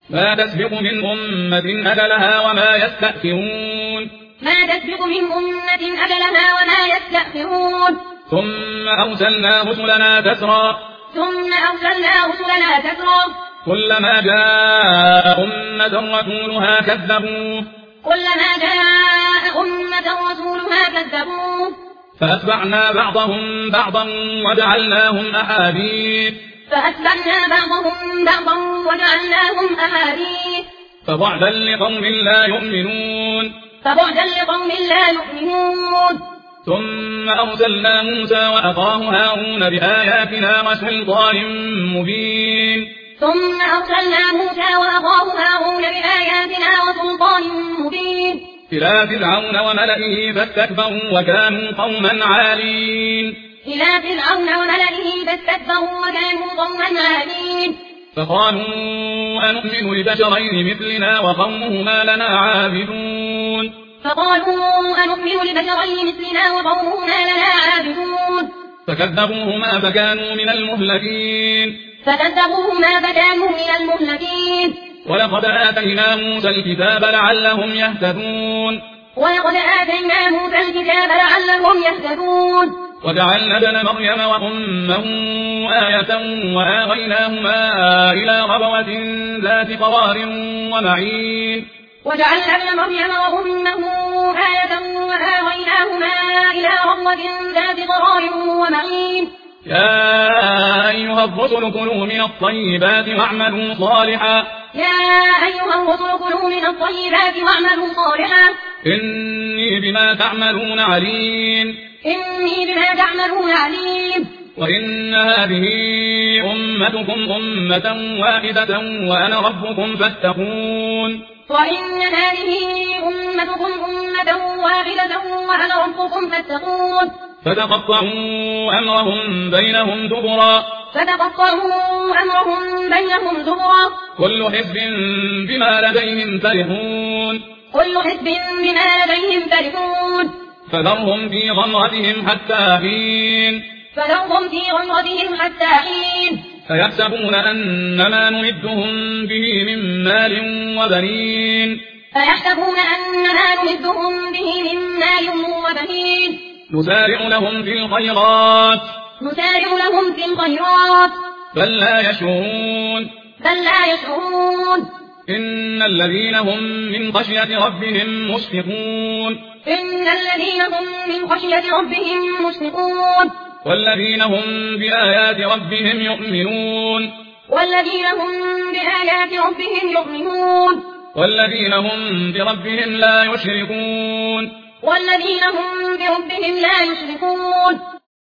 ما تسبق من أمة أجلها وما يستأخرون ثم أرسلنا رسلنا تترى كلما جاء أمة رسولها كذبوه فأتبعنا بعضهم بعضا وجعلناهم أحاديث فبعدا لقوم لا يؤمنون ثم أرسلنا موسى وأخاه هارون بآياتنا وسلطان مبين إلى فرعون وملئه فاستكبروا وكانوا قوما عالين فقالوا أنؤمن لبشرين مثلنا وقومهما لنا عابدون فكذبوهما فكانوا من المهلكين ولقد آتينا موسى الكتاب لعلهم يهتدون وجعلنا ابن مريم وأمه آية وآويناهما إلى ربوة ذات قرار ومعين يا أيها الرسل كلوا من الطيبات واعملوا صالحا إني بما تعملون عليم وإن هذه أمتكم أمة واحدة وأنا ربكم فاتقون فتقطعوا أمرهم بينهم زبرا كل حزب بما لديهم فرحون فذرهم في غمرتهم حتى حين فيحسبون أنما نمدهم به من مال وبنين نسارع لهم في الخيرات بل لا يشعرون إن الذين هم من خشية ربهم مشفقون والذين هم بآيات ربهم يؤمنون والذين هم بربهم لا يشركون